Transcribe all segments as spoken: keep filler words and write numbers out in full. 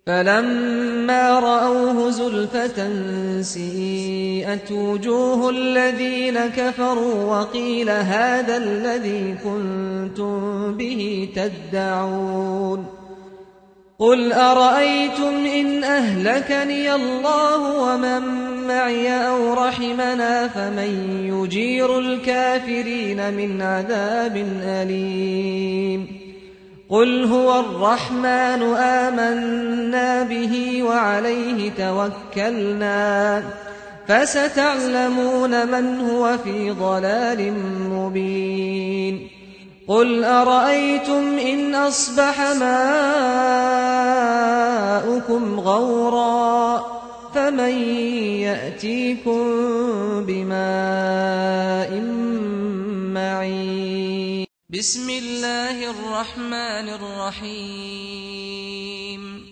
فلما رأوه زلفة سيئت وجوه الذين كفروا وقيل هذا الذي كنتم به تدعون قل أرأيتم إن أهلكني الله ومن معي أو رحمنا فمن يجير الكافرين من عذاب أليم قل هو الرحمن آمنا به وعليه توكلنا فستعلمون من هو في ضلال مبين قل أرأيتم إن أصبح ماؤكم غورا فمن يأتيكم بماء معين بسم الله الرحمن الرحيم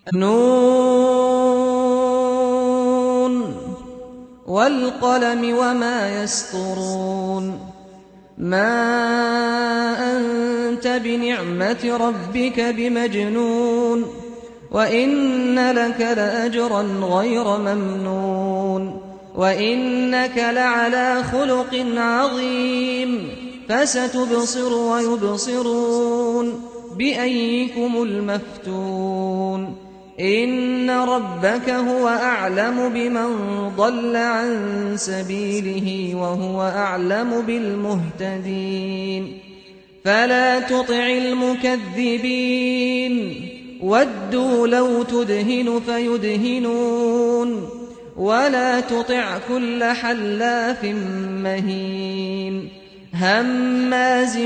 نون والقلم وما يسطرون ما أنت بنعمة ربك بمجنون وإن لك لأجرا غير ممنون وإنك لعلى خلق عظيم فستبصر ويبصرون بأيكم المفتون إن ربك هو أعلم بمن ضل عن سبيله وهو أعلم بالمهتدين فلا تطع المكذبين ودوا لو تدهن فيدهنون ولا تطع كل حلاف مهين هماز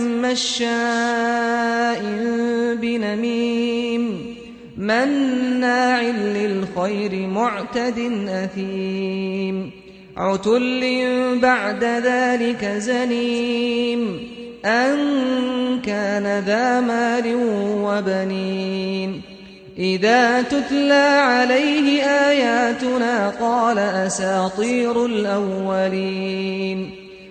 مشاء بنميم مناع للخير معتد أثيم عتل بعد ذلك زنيم أن كان ذا مال وبنين إذا تتلى عليه آياتنا قال أساطير الأولين